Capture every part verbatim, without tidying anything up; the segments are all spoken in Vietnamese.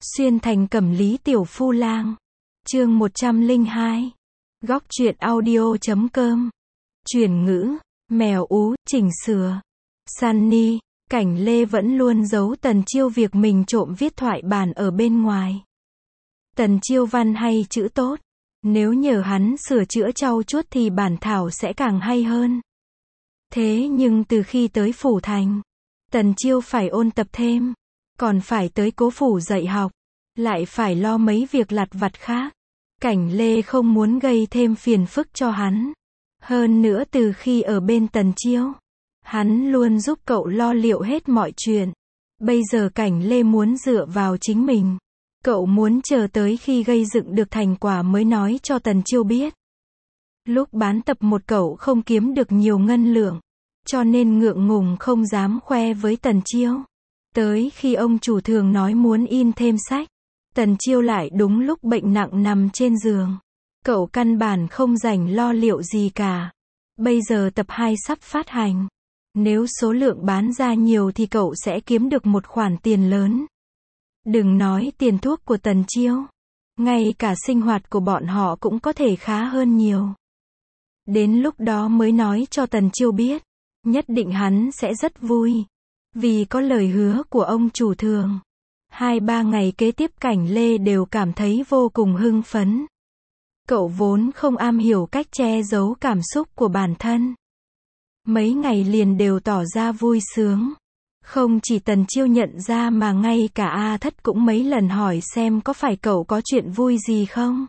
Xuyên thành Cẩm Lý Tiểu Phu Lang. Chương một trăm lẻ hai. Góc truyện audio chấm com. Chuyển ngữ, mèo ú, chỉnh sửa. Sunny, Cảnh Lê vẫn luôn giấu Tần Chiêu việc mình trộm viết thoại bản ở bên ngoài. Tần Chiêu văn hay chữ tốt. Nếu nhờ hắn sửa chữa trau chuốt thì bản thảo sẽ càng hay hơn. Thế nhưng từ khi tới phủ thành, Tần Chiêu phải ôn tập thêm, còn phải tới cố phủ dạy học, lại phải lo mấy việc lặt vặt khác. Cảnh Lê không muốn gây thêm phiền phức cho hắn. Hơn nữa từ khi ở bên Tần Chiêu, hắn luôn giúp cậu lo liệu hết mọi chuyện. Bây giờ Cảnh Lê muốn dựa vào chính mình. Cậu muốn chờ tới khi gây dựng được thành quả mới nói cho Tần Chiêu biết. Lúc bán tập một cậu không kiếm được nhiều ngân lượng, cho nên ngượng ngùng không dám khoe với Tần Chiêu. Tới khi ông chủ thường nói muốn in thêm sách, Tần Chiêu lại đúng lúc bệnh nặng nằm trên giường. Cậu căn bản không rảnh lo liệu gì cả. Bây giờ tập hai sắp phát hành. Nếu số lượng bán ra nhiều thì cậu sẽ kiếm được một khoản tiền lớn. Đừng nói tiền thuốc của Tần Chiêu, ngay cả sinh hoạt của bọn họ cũng có thể khá hơn nhiều. Đến lúc đó mới nói cho Tần Chiêu biết, nhất định hắn sẽ rất vui. Vì có lời hứa của ông chủ thường. Hai ba ngày kế tiếp Cảnh Lê đều cảm thấy vô cùng hưng phấn. Cậu vốn không am hiểu cách che giấu cảm xúc của bản thân. Mấy ngày liền đều tỏ ra vui sướng. Không chỉ Tần Chiêu nhận ra mà ngay cả A Thất cũng mấy lần hỏi xem có phải cậu có chuyện vui gì không.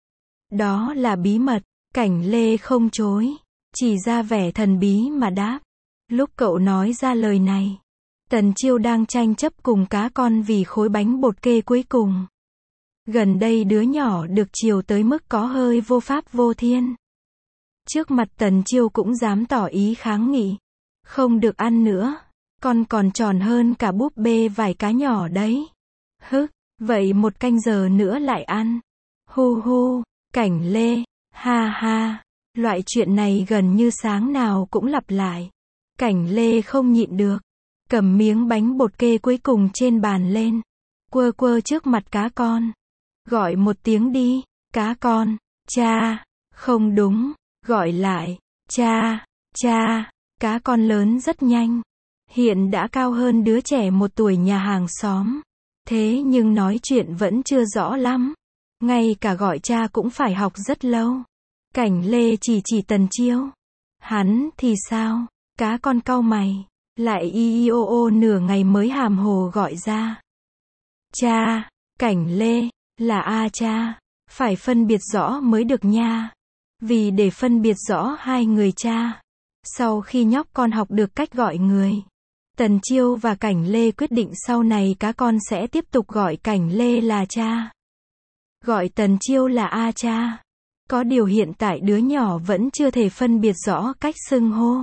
Đó là bí mật, Cảnh Lê không chối, chỉ ra vẻ thần bí mà đáp. Lúc cậu nói ra lời này, Tần Chiêu đang tranh chấp cùng cá con vì khối bánh bột kê cuối cùng. Gần đây đứa nhỏ được chiều tới mức có hơi vô pháp vô thiên. Trước mặt Tần Chiêu cũng dám tỏ ý kháng nghị. Không được ăn nữa, con còn tròn hơn cả búp bê vài cá nhỏ đấy. Hứ, vậy một canh giờ nữa lại ăn. Hu hu, Cảnh Lê, ha ha, loại chuyện này gần như sáng nào cũng lặp lại. Cảnh Lê không nhịn được, cầm miếng bánh bột kê cuối cùng trên bàn lên, quơ quơ trước mặt cá con. Gọi một tiếng đi, cá con, cha, không đúng, gọi lại, cha, cha, cá con lớn rất nhanh. Hiện đã cao hơn đứa trẻ một tuổi nhà hàng xóm. Thế nhưng nói chuyện vẫn chưa rõ lắm. Ngay cả gọi cha cũng phải học rất lâu. Cảnh Lê chỉ chỉ Tần Chiêu. Hắn thì sao? Cá con cau mày, lại y y ô ô nửa ngày mới hàm hồ gọi ra. Cha, Cảnh Lê, là A cha. Phải phân biệt rõ mới được nha. Vì để phân biệt rõ hai người cha. Sau khi nhóc con học được cách gọi người, Tần Chiêu và Cảnh Lê quyết định sau này cá con sẽ tiếp tục gọi Cảnh Lê là cha. Gọi Tần Chiêu là A cha. Có điều hiện tại đứa nhỏ vẫn chưa thể phân biệt rõ cách xưng hô.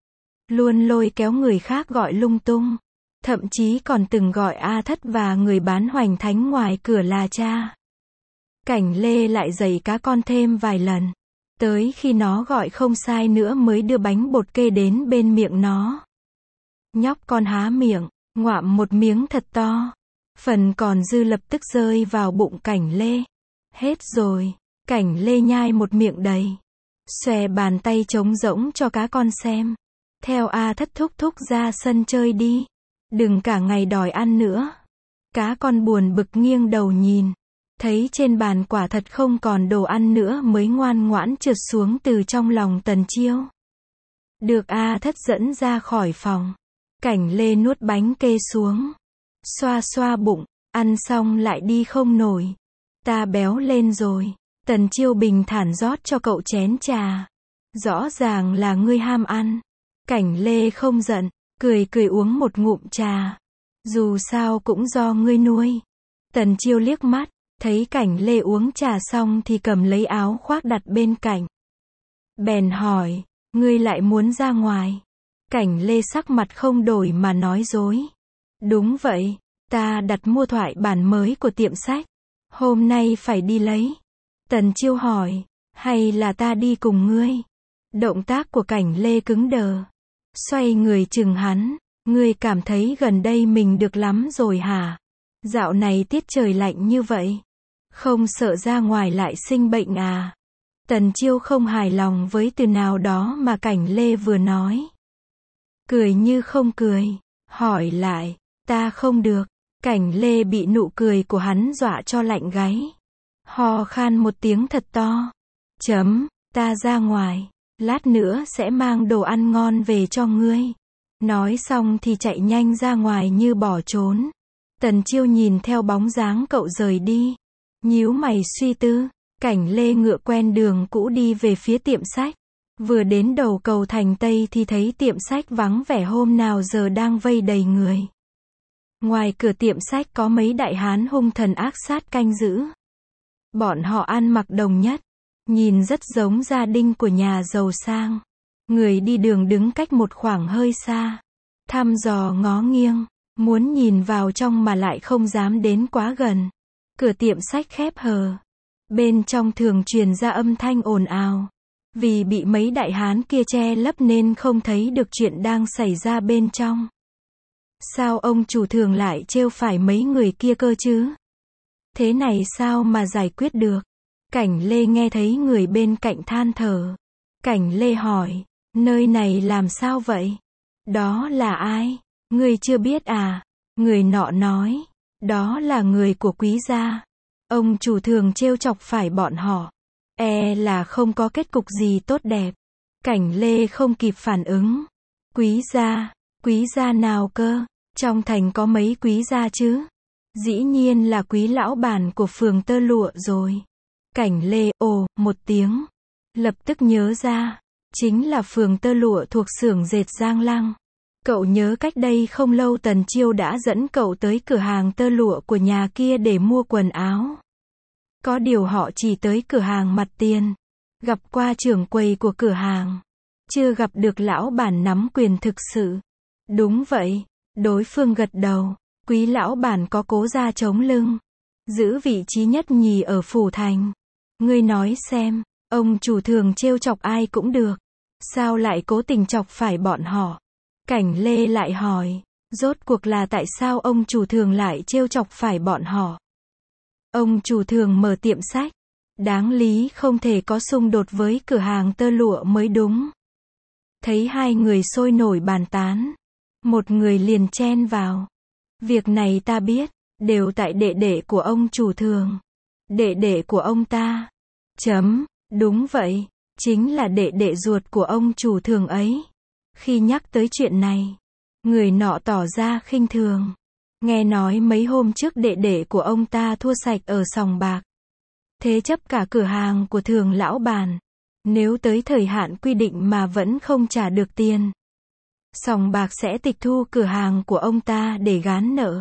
Luôn lôi kéo người khác gọi lung tung. Thậm chí còn từng gọi A Thất và người bán hoành thánh ngoài cửa là cha. Cảnh Lê lại dạy cá con thêm vài lần. Tới khi nó gọi không sai nữa mới đưa bánh bột kê đến bên miệng nó. Nhóc con há miệng, ngoạm một miếng thật to. Phần còn dư lập tức rơi vào bụng Cảnh Lê. Hết rồi, Cảnh Lê nhai một miệng đầy. Xòe bàn tay trống rỗng cho cá con xem. Theo A Thất thúc thúc ra sân chơi đi. Đừng cả ngày đòi ăn nữa. Cá con buồn bực nghiêng đầu nhìn. Thấy trên bàn quả thật không còn đồ ăn nữa mới ngoan ngoãn trượt xuống từ trong lòng Tần Chiêu. Được A Thất dẫn ra khỏi phòng. Cảnh Lê nuốt bánh kê xuống. Xoa xoa bụng, ăn xong lại đi không nổi. Ta béo lên rồi. Tần Chiêu bình thản rót cho cậu chén trà. Rõ ràng là ngươi ham ăn. Cảnh Lê không giận, cười cười uống một ngụm trà. Dù sao cũng do ngươi nuôi. Tần Chiêu liếc mắt, thấy Cảnh Lê uống trà xong thì cầm lấy áo khoác đặt bên cạnh. Bèn hỏi, ngươi lại muốn ra ngoài? Cảnh Lê sắc mặt không đổi mà nói dối. Đúng vậy, ta đặt mua thoại bản mới của tiệm sách. Hôm nay phải đi lấy. Tần Chiêu hỏi, hay là ta đi cùng ngươi? Động tác của Cảnh Lê cứng đờ. Xoay người chừng hắn, ngươi cảm thấy gần đây mình được lắm rồi hả? Dạo này tiết trời lạnh như vậy. Không sợ ra ngoài lại sinh bệnh à? Tần Chiêu không hài lòng với từ nào đó mà Cảnh Lê vừa nói. Cười như không cười. Hỏi lại. Ta không được. Cảnh Lê bị nụ cười của hắn dọa cho lạnh gáy. Ho khan một tiếng thật to. Chấm. Ta ra ngoài. Lát nữa sẽ mang đồ ăn ngon về cho ngươi. Nói xong thì chạy nhanh ra ngoài như bỏ trốn. Tần Chiêu nhìn theo bóng dáng cậu rời đi. Nhíu mày suy tư. Cảnh Lê ngựa quen đường cũ đi về phía tiệm sách. Vừa đến đầu cầu thành Tây thì thấy tiệm sách vắng vẻ hôm nào giờ đang vây đầy người. Ngoài cửa tiệm sách có mấy đại hán hung thần ác sát canh giữ. Bọn họ ăn mặc đồng nhất. Nhìn rất giống gia đình của nhà giàu sang. Người đi đường đứng cách một khoảng hơi xa. Thăm dò ngó nghiêng. Muốn nhìn vào trong mà lại không dám đến quá gần. Cửa tiệm sách khép hờ. Bên trong thường truyền ra âm thanh ồn ào. Vì bị mấy đại hán kia che lấp nên không thấy được chuyện đang xảy ra bên trong. Sao ông chủ thường lại trêu phải mấy người kia cơ chứ? Thế này sao mà giải quyết được? Cảnh Lê nghe thấy người bên cạnh than thở. Cảnh Lê hỏi, nơi này làm sao vậy? Đó là ai? Người chưa biết à? Người nọ nói, đó là người của Quý gia. Ông chủ thường trêu chọc phải bọn họ. E là không có kết cục gì tốt đẹp. Cảnh Lê không kịp phản ứng. Quý gia? Quý gia nào cơ? Trong thành có mấy quý gia chứ? Dĩ nhiên là Quý lão bản của phường tơ lụa rồi. Cảnh Lê ồ một tiếng. Lập tức nhớ ra. Chính là phường tơ lụa thuộc xưởng dệt Giang Lăng. Cậu nhớ cách đây không lâu Tần Chiêu đã dẫn cậu tới cửa hàng tơ lụa của nhà kia để mua quần áo. Có điều họ chỉ tới cửa hàng mặt tiền. Gặp qua trưởng quầy của cửa hàng. Chưa gặp được lão bản nắm quyền thực sự. Đúng vậy. Đối phương gật đầu. Quý lão bản có Cố gia chống lưng. Giữ vị trí nhất nhì ở phủ thành. Ngươi nói xem, ông chủ thường trêu chọc ai cũng được. Sao lại cố tình chọc phải bọn họ? Cảnh Lê lại hỏi. Rốt cuộc là tại sao ông chủ thường lại trêu chọc phải bọn họ? Ông chủ thường mở tiệm sách. Đáng lý không thể có xung đột với cửa hàng tơ lụa mới đúng. Thấy hai người sôi nổi bàn tán. Một người liền chen vào. Việc này ta biết. Đều tại đệ đệ của ông chủ thường. Đệ đệ của ông ta. Chấm. Đúng vậy. Chính là đệ đệ ruột của ông chủ thường ấy. Khi nhắc tới chuyện này. Người nọ tỏ ra khinh thường. Nghe nói mấy hôm trước đệ đệ của ông ta thua sạch ở sòng bạc. Thế chấp cả cửa hàng của thường lão bản. Nếu tới thời hạn quy định mà vẫn không trả được tiền. Sòng bạc sẽ tịch thu cửa hàng của ông ta để gán nợ.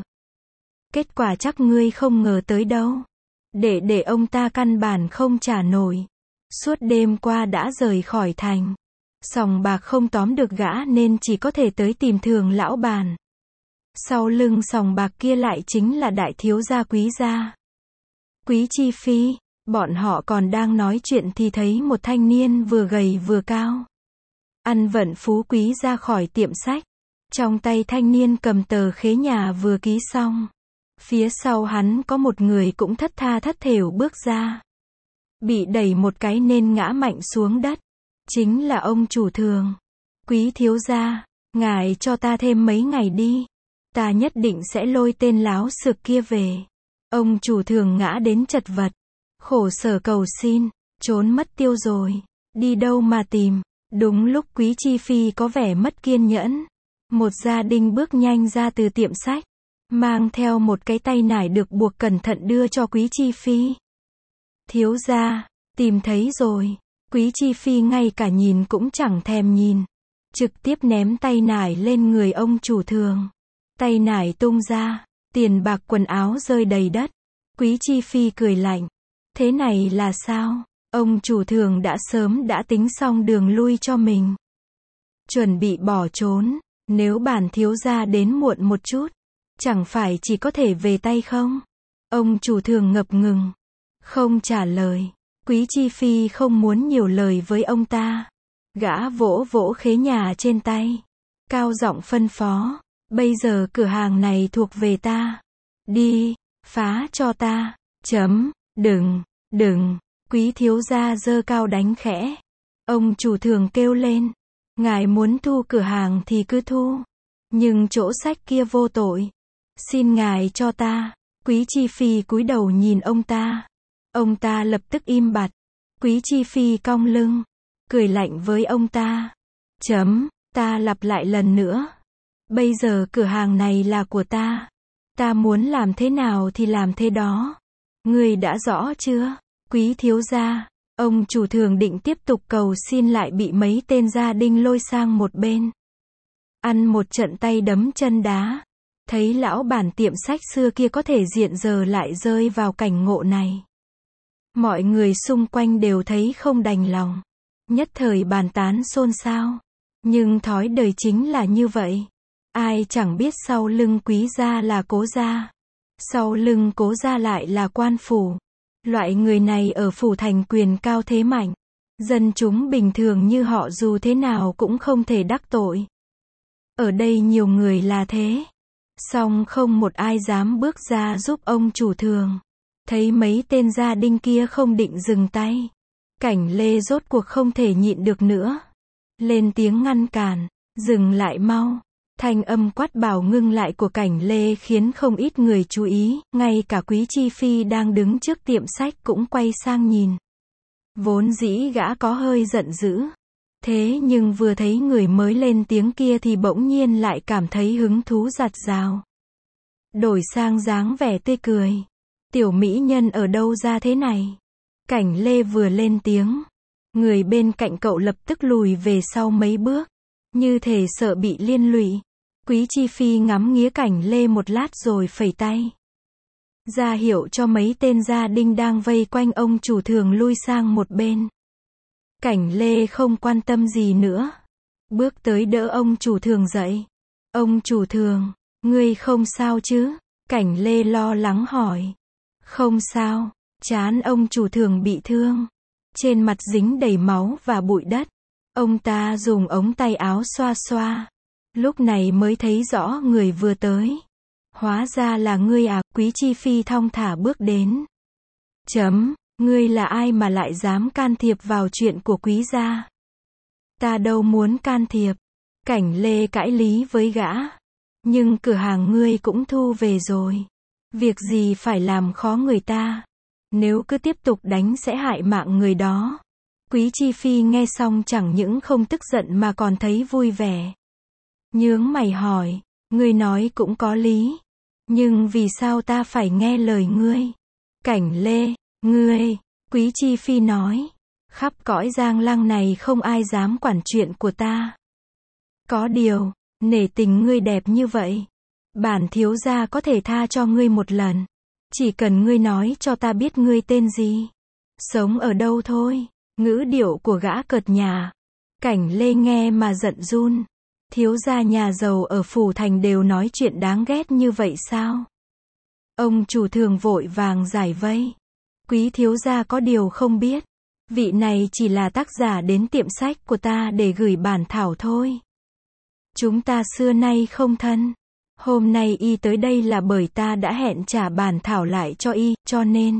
Kết quả chắc ngươi không ngờ tới đâu. Để để ông ta căn bản không trả nổi. Suốt đêm qua đã rời khỏi thành. Sòng bạc không tóm được gã nên chỉ có thể tới tìm thường lão bản. Sau lưng sòng bạc kia lại chính là đại thiếu gia Quý gia. Quý Chi Phi. Bọn họ còn đang nói chuyện thì thấy một thanh niên vừa gầy vừa cao. Ăn vận phú quý ra khỏi tiệm sách. Trong tay thanh niên cầm tờ khế nhà vừa ký xong. Phía sau hắn có một người cũng thất tha thất thểu bước ra. Bị đẩy một cái nên ngã mạnh xuống đất. Chính là ông chủ thường. Quý thiếu gia, ngài cho ta thêm mấy ngày đi. Ta nhất định sẽ lôi tên láo xược kia về. Ông chủ thường ngã đến chật vật. Khổ sở cầu xin, trốn mất tiêu rồi. Đi đâu mà tìm. Đúng lúc Quý Chi Phi có vẻ mất kiên nhẫn. Một gia đình bước nhanh ra từ tiệm sách. Mang theo một cái tay nải được buộc cẩn thận đưa cho Quý Chi Phi. Thiếu gia, tìm thấy rồi. Quý Chi Phi ngay cả nhìn cũng chẳng thèm nhìn. Trực tiếp ném tay nải lên người ông chủ thường. Tay nải tung ra. Tiền bạc quần áo rơi đầy đất. Quý Chi Phi cười lạnh. Thế này là sao? Ông chủ thường đã sớm đã tính xong đường lui cho mình. Chuẩn bị bỏ trốn. Nếu bản thiếu gia đến muộn một chút. Chẳng phải chỉ có thể về tay không? Ông chủ thường ngập ngừng. Không trả lời. Quý Chi Phi không muốn nhiều lời với ông ta. Gã vỗ vỗ khế nhà trên tay. Cao giọng phân phó. Bây giờ cửa hàng này thuộc về ta. Đi, phá cho ta. Chấm, đừng, đừng. Quý thiếu gia giơ cao đánh khẽ. Ông chủ thường kêu lên. Ngài muốn thu cửa hàng thì cứ thu. Nhưng chỗ sách kia vô tội. Xin ngài cho ta. Quý Chi Phi cúi đầu nhìn ông ta. Ông ta lập tức im bặt. Quý Chi Phi cong lưng. Cười lạnh với ông ta. Chấm, ta lặp lại lần nữa. Bây giờ cửa hàng này là của ta. Ta muốn làm thế nào thì làm thế đó. Ngươi đã rõ chưa? Quý thiếu gia. Ông chủ thường định tiếp tục cầu xin lại bị mấy tên gia đinh lôi sang một bên. Ăn một trận tay đấm chân đá. Thấy lão bản tiệm sách xưa kia có thể diện giờ lại rơi vào cảnh ngộ này. Mọi người xung quanh đều thấy không đành lòng. Nhất thời bàn tán xôn xao. Nhưng thói đời chính là như vậy. Ai chẳng biết sau lưng quý gia là cố gia. Sau lưng cố gia lại là quan phủ. Loại người này ở phủ thành quyền cao thế mạnh. Dân chúng bình thường như họ dù thế nào cũng không thể đắc tội. Ở đây nhiều người là thế. Song không một ai dám bước ra giúp ông chủ thường. Thấy mấy tên gia đinh kia không định dừng tay. Cảnh Lê rốt cuộc không thể nhịn được nữa. Lên tiếng ngăn cản. Dừng lại mau. Thanh âm quát bảo ngưng lại của Cảnh Lê khiến không ít người chú ý. Ngay cả Quý Chi Phi đang đứng trước tiệm sách cũng quay sang nhìn. Vốn dĩ gã có hơi giận dữ. Thế nhưng vừa thấy người mới lên tiếng kia thì bỗng nhiên lại cảm thấy hứng thú giặt rào. Đổi sang dáng vẻ tươi cười. Tiểu mỹ nhân ở đâu ra thế này? Cảnh Lê vừa lên tiếng. Người bên cạnh cậu lập tức lùi về sau mấy bước. Như thể sợ bị liên lụy. Quý Chi Phi ngắm nghía Cảnh Lê một lát rồi phẩy tay. Ra hiệu cho mấy tên gia đinh đang vây quanh ông chủ thường lui sang một bên. Cảnh Lê không quan tâm gì nữa. Bước tới đỡ ông chủ thường dậy. Ông chủ thường, ngươi không sao chứ? Cảnh Lê lo lắng hỏi. Không sao, trán ông chủ thường bị thương. Trên mặt dính đầy máu và bụi đất. Ông ta dùng ống tay áo xoa xoa. Lúc này mới thấy rõ người vừa tới. Hóa ra là ngươi à? Quý Chi Phi thong thả bước đến. Chấm, ngươi là ai mà lại dám can thiệp vào chuyện của quý gia? Ta đâu muốn can thiệp. Cảnh Lê cãi lý với gã. Nhưng cửa hàng ngươi cũng thu về rồi. Việc gì phải làm khó người ta? Nếu cứ tiếp tục đánh sẽ hại mạng người đó. Quý Chi Phi nghe xong chẳng những không tức giận mà còn thấy vui vẻ. Nhướng mày hỏi, ngươi nói cũng có lý. Nhưng vì sao ta phải nghe lời ngươi? Cảnh Lê, ngươi, Quý Chi Phi nói. Khắp cõi Giang Lăng này không ai dám quản chuyện của ta. Có điều, nể tình ngươi đẹp như vậy. Bản thiếu gia có thể tha cho ngươi một lần. Chỉ cần ngươi nói cho ta biết ngươi tên gì. Sống ở đâu thôi. Ngữ điệu của gã cợt nhả. Cảnh Lê nghe mà giận run. Thiếu gia nhà giàu ở phủ thành đều nói chuyện đáng ghét như vậy sao? Ông chủ thường vội vàng giải vây. Quý thiếu gia có điều không biết. Vị này chỉ là tác giả đến tiệm sách của ta để gửi bản thảo thôi. Chúng ta xưa nay không thân. Hôm nay y tới đây là bởi ta đã hẹn trả bản thảo lại cho y, cho nên.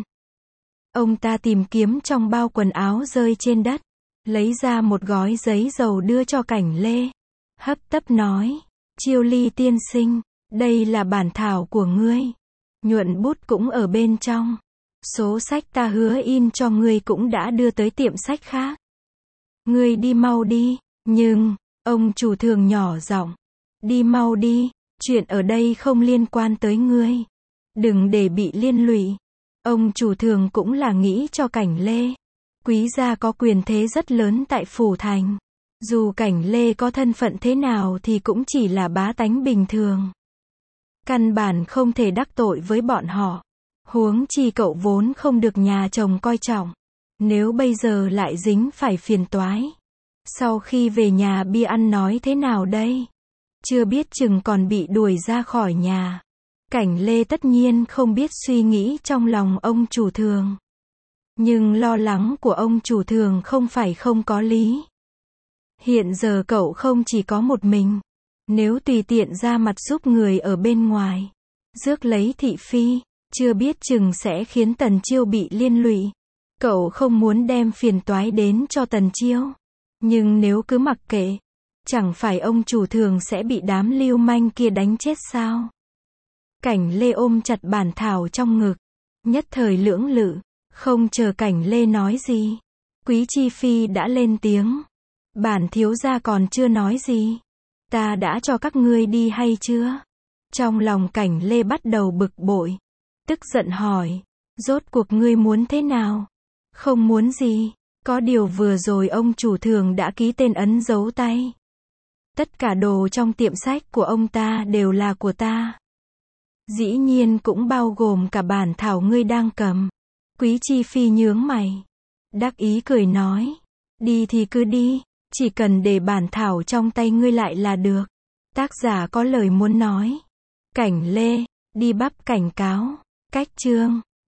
Ông ta tìm kiếm trong bao quần áo rơi trên đất. Lấy ra một gói giấy dầu đưa cho Cảnh Lê. Hấp tấp nói. Chiêu Ly tiên sinh, đây là bản thảo của ngươi. Nhuận bút cũng ở bên trong. Số sách ta hứa in cho ngươi cũng đã đưa tới tiệm sách khác. Ngươi đi mau đi. Nhưng, ông chủ thường nhỏ giọng. Đi mau đi, chuyện ở đây không liên quan tới ngươi. Đừng để bị liên lụy. Ông chủ thường cũng là nghĩ cho Cảnh Lê. Quý gia có quyền thế rất lớn tại phủ thành. Dù Cảnh Lê có thân phận thế nào thì cũng chỉ là bá tánh bình thường. Căn bản không thể đắc tội với bọn họ. Huống chi cậu vốn không được nhà chồng coi trọng. Nếu bây giờ lại dính phải phiền toái. Sau khi về nhà Bi ăn nói thế nào đây? Chưa biết chừng còn bị đuổi ra khỏi nhà. Cảnh Lê tất nhiên không biết suy nghĩ trong lòng ông chủ thường. Nhưng lo lắng của ông chủ thường không phải không có lý. Hiện giờ cậu không chỉ có một mình. Nếu tùy tiện ra mặt giúp người ở bên ngoài, rước lấy thị phi, chưa biết chừng sẽ khiến Tần Chiêu bị liên lụy. Cậu không muốn đem phiền toái đến cho Tần Chiêu. Nhưng nếu cứ mặc kệ, chẳng phải ông chủ thường sẽ bị đám lưu manh kia đánh chết sao? Cảnh Lê ôm chặt bản thảo trong ngực, nhất thời lưỡng lự, không chờ Cảnh Lê nói gì. Quý Chi Phi đã lên tiếng. Bản thiếu gia còn chưa nói gì. Ta đã cho các ngươi đi hay chưa? Trong lòng Cảnh Lê bắt đầu bực bội. Tức giận hỏi, rốt cuộc ngươi muốn thế nào? Không muốn gì, có điều vừa rồi ông chủ thường đã ký tên ấn dấu tay. Tất cả đồ trong tiệm sách của ông ta đều là của ta. Dĩ nhiên cũng bao gồm cả bản thảo ngươi đang cầm. Quý Chi Phi nhướng mày, đắc ý cười nói, đi thì cứ đi, chỉ cần để bản thảo trong tay ngươi lại là được. Tác giả có lời muốn nói. Cảnh Lê, đi bắp cảnh cáo. Cách chương